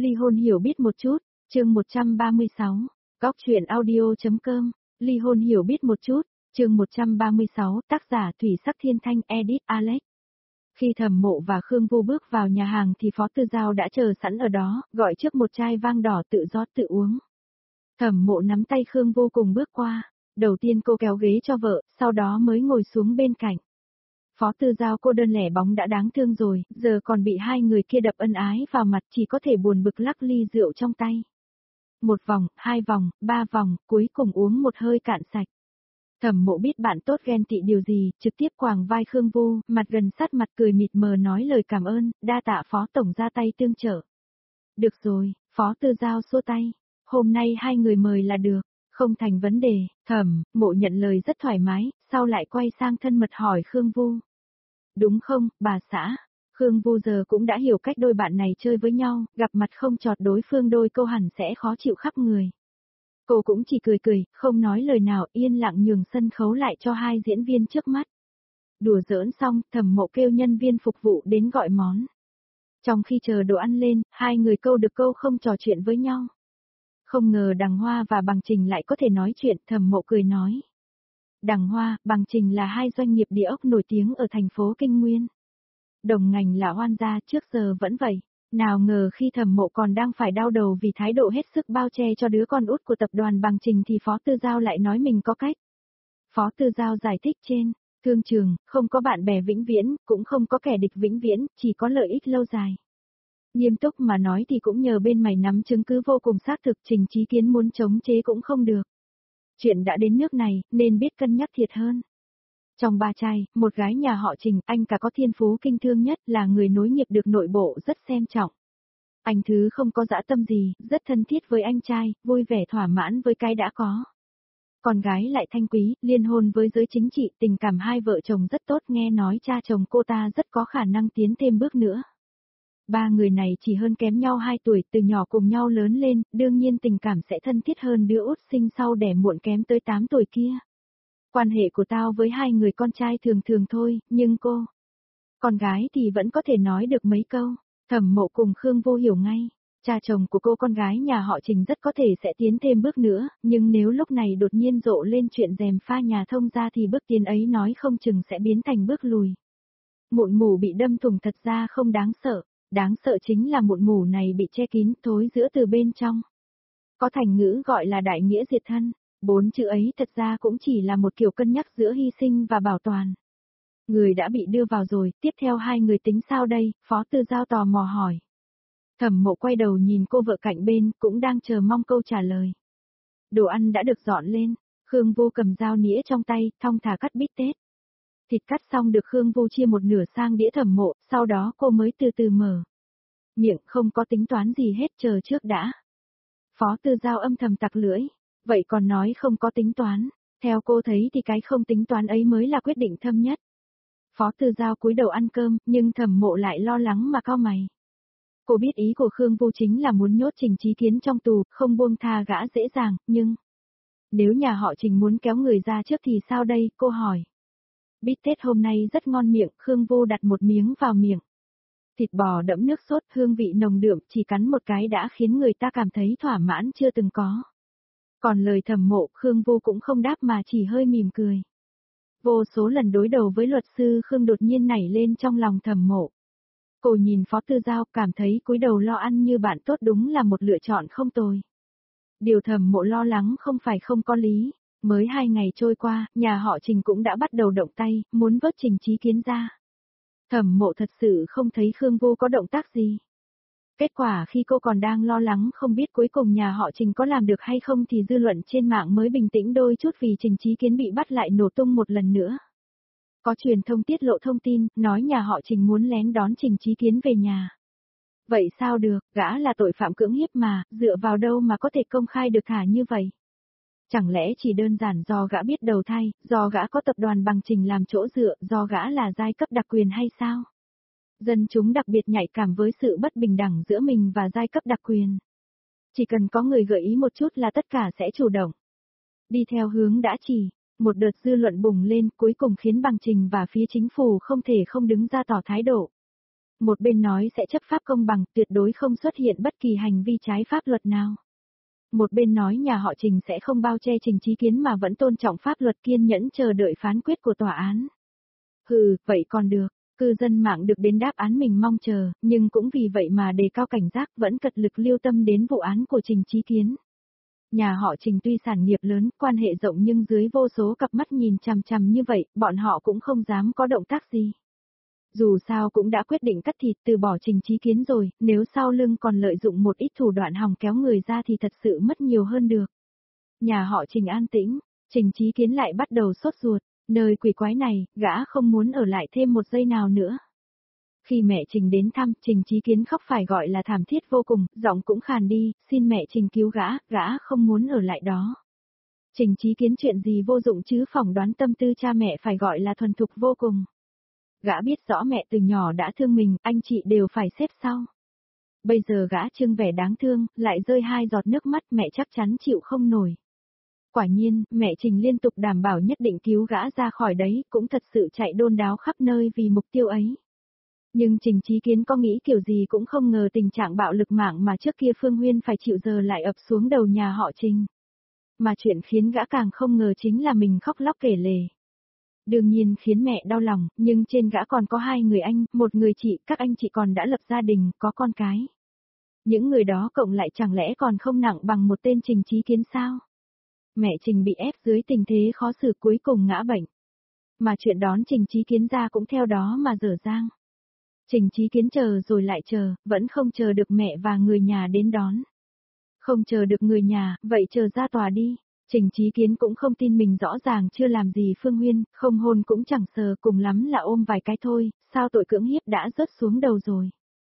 Ly hôn hiểu biết một chút, chương 136, góc truyện audio.com, ly hôn hiểu biết một chút, chương 136, tác giả Thủy Sắc Thiên Thanh, edit Alex. Khi Thẩm Mộ và Khương Vô bước vào nhà hàng thì Phó Tư Giao đã chờ sẵn ở đó, gọi trước một chai vang đỏ tự rót tự uống. Thẩm Mộ nắm tay Khương Vô cùng bước qua, đầu tiên cô kéo ghế cho vợ, sau đó mới ngồi xuống bên cạnh. Phó Tư Giao cô đơn lẻ bóng đã đáng thương rồi, giờ còn bị hai người kia đập ân ái vào mặt, chỉ có thể buồn bực lắc ly rượu trong tay. Một vòng, hai vòng, ba vòng, cuối cùng uống một hơi cạn sạch. Thẩm Mộ biết bạn tốt ghen tị điều gì, trực tiếp quàng vai Khương Vô, mặt gần sát mặt cười mịt mờ nói lời cảm ơn, đa tạ Phó Tổng ra tay tương trợ. Được rồi, Phó Tư Giao xua tay, hôm nay hai người mời là được, không thành vấn đề. Thẩm Mộ nhận lời rất thoải mái, sau lại quay sang thân mật hỏi Khương Vô. Đúng không, bà xã? Khương Vô giờ cũng đã hiểu cách đôi bạn này chơi với nhau, gặp mặt không chọt đối phương đôi câu hẳn sẽ khó chịu khắp người. Cô cũng chỉ cười cười, không nói lời nào, yên lặng nhường sân khấu lại cho hai diễn viên trước mắt. Đùa giỡn xong, Thẩm Mộ kêu nhân viên phục vụ đến gọi món. Trong khi chờ đồ ăn lên, hai người câu được câu không trò chuyện với nhau. Không ngờ Đằng Hoa và Bằng Trình lại có thể nói chuyện, Thẩm Mộ cười nói. Đằng Hoa, Bằng Trình là hai doanh nghiệp địa ốc nổi tiếng ở thành phố Kinh Nguyên. Đồng ngành là Hoan gia, trước giờ vẫn vậy. Nào ngờ khi Thẩm Mộ còn đang phải đau đầu vì thái độ hết sức bao che cho đứa con út của tập đoàn Bằng Trình thì Phó Tư Giao lại nói mình có cách. Phó Tư Giao giải thích trên, thương trường, không có bạn bè vĩnh viễn, cũng không có kẻ địch vĩnh viễn, chỉ có lợi ích lâu dài. Nghiêm túc mà nói thì cũng nhờ bên mày nắm chứng cứ vô cùng xác thực, Trình Chí Kiến muốn chống chế cũng không được. Chuyện đã đến nước này, nên biết cân nhắc thiệt hơn. Trong ba trai, một gái nhà họ Trình, anh cả có thiên phú kinh thương nhất, là người nối nghiệp được nội bộ rất xem trọng. Anh thứ không có dã tâm gì, rất thân thiết với anh trai, vui vẻ thỏa mãn với cái đã có. Con gái lại thanh quý, liên hôn với giới chính trị, tình cảm hai vợ chồng rất tốt, nghe nói cha chồng cô ta rất có khả năng tiến thêm bước nữa. Ba người này chỉ hơn kém nhau 2 tuổi, từ nhỏ cùng nhau lớn lên, đương nhiên tình cảm sẽ thân thiết hơn đứa út sinh sau đẻ muộn kém tới 8 tuổi kia. Quan hệ của tao với hai người con trai thường thường thôi, nhưng con gái thì vẫn có thể nói được mấy câu. Thẩm Mộ cùng Khương Vô hiểu ngay. Cha chồng của cô con gái nhà họ Trình rất có thể sẽ tiến thêm bước nữa, nhưng nếu lúc này đột nhiên rộ lên chuyện rèm pha nhà thông gia thì bước tiến ấy nói không chừng sẽ biến thành bước lùi. Mụn mủ bị đâm thủng thật ra không đáng sợ. Đáng sợ chính là mụn mủ này bị che kín, thối rữa từ bên trong. Có thành ngữ gọi là đại nghĩa diệt thân, 4 chữ ấy thật ra cũng chỉ là một kiểu cân nhắc giữa hy sinh và bảo toàn. Người đã bị đưa vào rồi, tiếp theo hai người tính sao đây, Phó Tư Giao tò mò hỏi. Thẩm Mộ quay đầu nhìn cô vợ cạnh bên, cũng đang chờ mong câu trả lời. Đồ ăn đã được dọn lên, Khương Vô cầm dao nĩa trong tay, thong thả cắt bít tết. Thịt cắt xong được Khương Vô chia một nửa sang đĩa Thẩm Mộ, sau đó cô mới từ từ mở miệng, không có tính toán gì hết, chờ trước đã. Phó Tư Giao âm thầm tặc lưỡi, vậy còn nói không có tính toán, theo cô thấy thì cái không tính toán ấy mới là quyết định thâm nhất. Phó Tư Giao cúi đầu ăn cơm, nhưng Thẩm Mộ lại lo lắng mà cau mày. Cô biết ý của Khương Vô chính là muốn nhốt Trình Chí Kiến trong tù, không buông tha gã dễ dàng, nhưng nếu nhà họ Trình muốn kéo người ra trước thì sao đây, cô hỏi. Bít tết hôm nay rất ngon miệng, Khương Vô đặt một miếng vào miệng. Thịt bò đẫm nước sốt, hương vị nồng đượm, chỉ cắn một cái đã khiến người ta cảm thấy thỏa mãn chưa từng có. Còn lời Thẩm Mộ, Khương Vô cũng không đáp mà chỉ hơi mỉm cười. Vô số lần đối đầu với luật sư Khương đột nhiên nảy lên trong lòng Thẩm Mộ. Cô nhìn Phó Tư Giao, cảm thấy cúi đầu lo ăn như bạn tốt đúng là một lựa chọn không tồi. Điều Thẩm Mộ lo lắng không phải không có lý. Mới 2 ngày trôi qua, nhà họ Trình cũng đã bắt đầu động tay, muốn vớt Trình Chí Kiến ra. Thẩm Mộ thật sự không thấy Khương Vô có động tác gì. Kết quả khi cô còn đang lo lắng không biết cuối cùng nhà họ Trình có làm được hay không thì dư luận trên mạng mới bình tĩnh đôi chút vì Trình Chí Kiến bị bắt lại nổ tung một lần nữa. Có truyền thông tiết lộ thông tin, nói nhà họ Trình muốn lén đón Trình Chí Kiến về nhà. Vậy sao được, gã là tội phạm cưỡng hiếp mà, dựa vào đâu mà có thể công khai được thả như vậy? Chẳng lẽ chỉ đơn giản do gã biết đầu thai, do gã có tập đoàn Bằng Trình làm chỗ dựa, do gã là giai cấp đặc quyền hay sao? Dân chúng đặc biệt nhạy cảm với sự bất bình đẳng giữa mình và giai cấp đặc quyền. Chỉ cần có người gợi ý một chút là tất cả sẽ chủ động. Đi theo hướng đã chỉ, một đợt dư luận bùng lên cuối cùng khiến Bằng Trình và phía chính phủ không thể không đứng ra tỏ thái độ. Một bên nói sẽ chấp pháp công bằng, tuyệt đối không xuất hiện bất kỳ hành vi trái pháp luật nào. Một bên nói nhà họ Trình sẽ không bao che Trình Chí Kiến mà vẫn tôn trọng pháp luật, kiên nhẫn chờ đợi phán quyết của tòa án. Hừ, vậy còn được, cư dân mạng được đến đáp án mình mong chờ, nhưng cũng vì vậy mà đề cao cảnh giác, vẫn cật lực lưu tâm đến vụ án của Trình Chí Kiến. Nhà họ Trình tuy sản nghiệp lớn, quan hệ rộng nhưng dưới vô số cặp mắt nhìn chằm chằm như vậy, bọn họ cũng không dám có động tác gì. Dù sao cũng đã quyết định cắt thịt từ bỏ Trình Chí Kiến rồi, nếu sau lưng còn lợi dụng một ít thủ đoạn hòng kéo người ra thì thật sự mất nhiều hơn được. Nhà họ Trình an tĩnh, Trình Chí Kiến lại bắt đầu sốt ruột, nơi quỷ quái này, gã không muốn ở lại thêm một giây nào nữa. Khi mẹ Trình đến thăm, Trình Chí Kiến khóc phải gọi là thảm thiết vô cùng, giọng cũng khàn đi, xin mẹ Trình cứu gã không muốn ở lại đó. Trình Chí Kiến chuyện gì vô dụng chứ, phỏng đoán tâm tư cha mẹ phải gọi là thuần thục vô cùng. Gã biết rõ mẹ từ nhỏ đã thương mình, anh chị đều phải xếp sau. Bây giờ gã trưng vẻ đáng thương, lại rơi 2 giọt nước mắt, mẹ chắc chắn chịu không nổi. Quả nhiên, mẹ Trình liên tục đảm bảo nhất định cứu gã ra khỏi đấy, cũng thật sự chạy đôn đáo khắp nơi vì mục tiêu ấy. Nhưng Trình Chí Kiến có nghĩ kiểu gì cũng không ngờ tình trạng bạo lực mạng mà trước kia Phương Huyên phải chịu giờ lại ập xuống đầu nhà họ Trình. Mà chuyện khiến gã càng không ngờ chính là mình khóc lóc kể lể. Đương nhiên khiến mẹ đau lòng, nhưng trên gã còn có 2 người anh, một người chị, các anh chị còn đã lập gia đình, có con cái. Những người đó cộng lại chẳng lẽ còn không nặng bằng một tên Trình Chí Kiến sao? Mẹ Trình bị ép dưới tình thế khó xử cuối cùng ngã bệnh. Mà chuyện đón Trình Chí Kiến ra cũng theo đó mà dở dang. Trình Chí Kiến chờ rồi lại chờ, vẫn không chờ được mẹ và người nhà đến đón. Không chờ được người nhà, vậy chờ ra tòa đi. Trình Chí Kiến cũng không tin mình, rõ ràng chưa làm gì Phương Huyên, không hôn cũng chẳng sờ, cùng lắm là ôm vài cái thôi, sao tội cưỡng hiếp đã rớt xuống đầu rồi.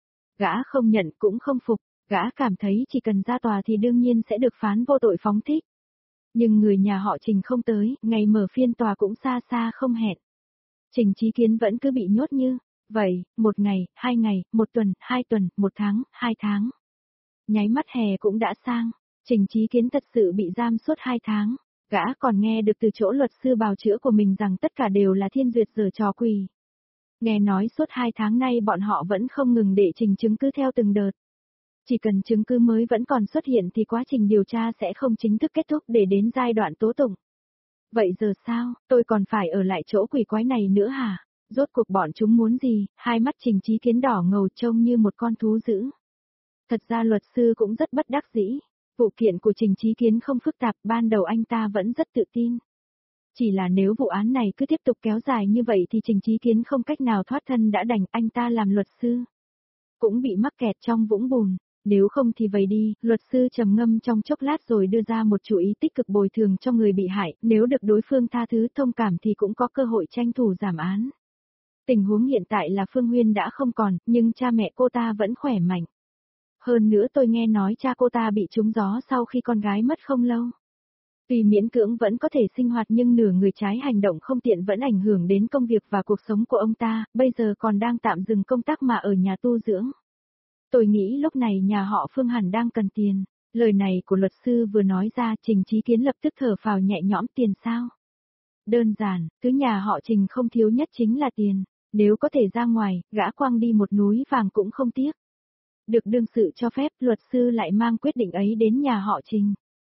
Gã không nhận cũng không phục, gã cảm thấy chỉ cần ra tòa thì đương nhiên sẽ được phán vô tội phóng thích. Nhưng người nhà họ Trình không tới, ngày mở phiên tòa cũng xa xa không hẹn. Trình Chí Kiến vẫn cứ bị nhốt như vậy, 1 ngày, 2 ngày, 1 tuần, 2 tuần, 1 tháng, 2 tháng. Nháy mắt hè cũng đã sang, Trình Chí Kiến thật sự bị giam suốt 2 tháng. Gã còn nghe được từ chỗ luật sư bào chữa của mình rằng tất cả đều là Thiên Duyệt giở trò quỷ. Nghe nói suốt 2 tháng nay bọn họ vẫn không ngừng đệ trình chứng cứ theo từng đợt. Chỉ cần chứng cứ mới vẫn còn xuất hiện thì quá trình điều tra sẽ không chính thức kết thúc để đến giai đoạn tố tụng. Vậy giờ sao, tôi còn phải ở lại chỗ quỷ quái này nữa hả? Rốt cuộc bọn chúng muốn gì? Hai mắt Trình Chí Kiến đỏ ngầu trông như một con thú dữ. Thật ra luật sư cũng rất bất đắc dĩ. Vụ kiện của Trình Chí Kiến không phức tạp, ban đầu anh ta vẫn rất tự tin. Chỉ là nếu vụ án này cứ tiếp tục kéo dài như vậy thì Trình Chí Kiến không cách nào thoát thân, đã đành anh ta làm luật sư. Cũng bị mắc kẹt trong vũng bùn. Nếu không thì vậy đi, luật sư trầm ngâm trong chốc lát rồi đưa ra một chủ ý tích cực bồi thường cho người bị hại, nếu được đối phương tha thứ thông cảm thì cũng có cơ hội tranh thủ giảm án. Tình huống hiện tại là Phương Huyên đã không còn, nhưng cha mẹ cô ta vẫn khỏe mạnh. Hơn nữa tôi nghe nói cha cô ta bị trúng gió sau khi con gái mất không lâu. Tuy miễn cưỡng vẫn có thể sinh hoạt nhưng nửa người trái hành động không tiện vẫn ảnh hưởng đến công việc và cuộc sống của ông ta, bây giờ còn đang tạm dừng công tác mà ở nhà tu dưỡng. Tôi nghĩ lúc này nhà họ Phương hẳn đang cần tiền. Lời này của luật sư vừa nói ra, Trình Chí Kiến lập tức thở phào nhẹ nhõm. Tiền sao? Đơn giản, thứ nhà họ Trình không thiếu nhất chính là tiền. Nếu có thể ra ngoài, gã quăng đi một núi vàng cũng không tiếc. Được đương sự cho phép, luật sư lại mang quyết định ấy đến nhà họ Trình.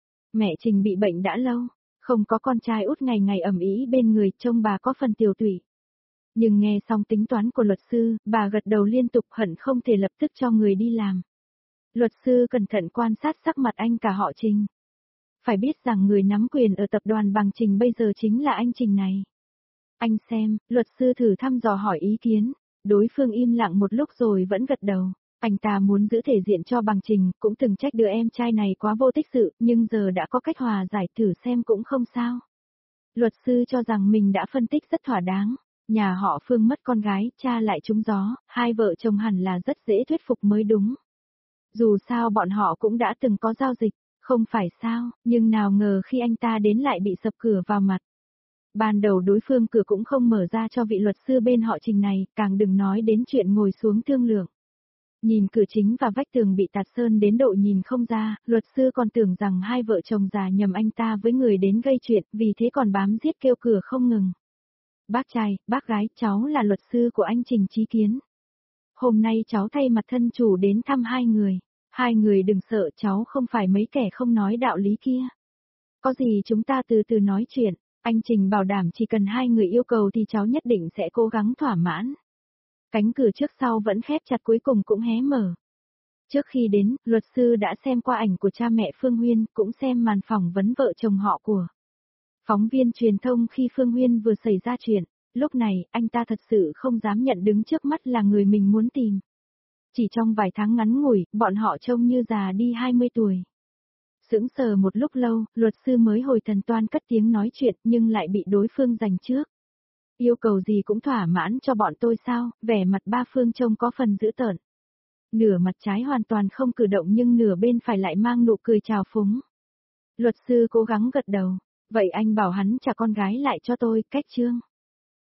Mẹ Trình bị bệnh đã lâu, không có con trai út, ngày ngày ầm ĩ bên người, trông bà có phần tiều tụy. Nhưng nghe xong tính toán của luật sư, bà gật đầu liên tục, hận không thể lập tức cho người đi làm. Luật sư cẩn thận quan sát sắc mặt anh cả họ Trình. Phải biết rằng người nắm quyền ở tập đoàn Bằng Trình bây giờ chính là anh Trình này. Anh xem, luật sư thử thăm dò hỏi ý kiến. Đối phương im lặng một lúc rồi vẫn gật đầu. Anh ta muốn giữ thể diện cho Bằng Trình, cũng từng trách đứa em trai này quá vô tích sự, nhưng giờ đã có cách hòa giải, thử xem cũng không sao. Luật sư cho rằng mình đã phân tích rất thỏa đáng. Nhà họ Phương mất con gái, cha lại trúng gió, hai vợ chồng hẳn là rất dễ thuyết phục mới đúng. Dù sao bọn họ cũng đã từng có giao dịch, không phải sao, nhưng nào ngờ khi anh ta đến lại bị sập cửa vào mặt. Ban đầu đối phương cửa cũng không mở ra cho vị luật sư bên họ Trình này, càng đừng nói đến chuyện ngồi xuống thương lượng. Nhìn cửa chính và vách tường bị tạt sơn đến độ nhìn không ra, luật sư còn tưởng rằng hai vợ chồng già nhầm anh ta với người đến gây chuyện, vì thế còn bám giết kêu cửa không ngừng. Bác trai, bác gái, cháu là luật sư của anh Trình Chí Kiến. Hôm nay cháu thay mặt thân chủ đến thăm hai người. Hai người đừng sợ, cháu không phải mấy kẻ không nói đạo lý kia. Có gì chúng ta từ từ nói chuyện, anh Trình bảo đảm chỉ cần hai người yêu cầu thì cháu nhất định sẽ cố gắng thỏa mãn. Cánh cửa trước sau vẫn khép chặt cuối cùng cũng hé mở. Trước khi đến, luật sư đã xem qua ảnh của cha mẹ Phương Huyên, cũng xem màn phỏng vấn vợ chồng họ của phóng viên truyền thông khi Phương Huyên vừa xảy ra chuyện. Lúc này, anh ta thật sự không dám nhận đứng trước mắt là người mình muốn tìm. Chỉ trong vài tháng ngắn ngủi, bọn họ trông như già đi 20 tuổi. Sững sờ một lúc lâu, luật sư mới hồi thần toan cất tiếng nói chuyện nhưng lại bị đối phương giành trước. Yêu cầu gì cũng thỏa mãn cho bọn tôi sao, vẻ mặt ba Phương trông có phần dữ tợn. Nửa mặt trái hoàn toàn không cử động nhưng nửa bên phải lại mang nụ cười trào phúng. Luật sư cố gắng gật đầu, vậy anh bảo hắn trả con gái lại cho tôi, cách chương.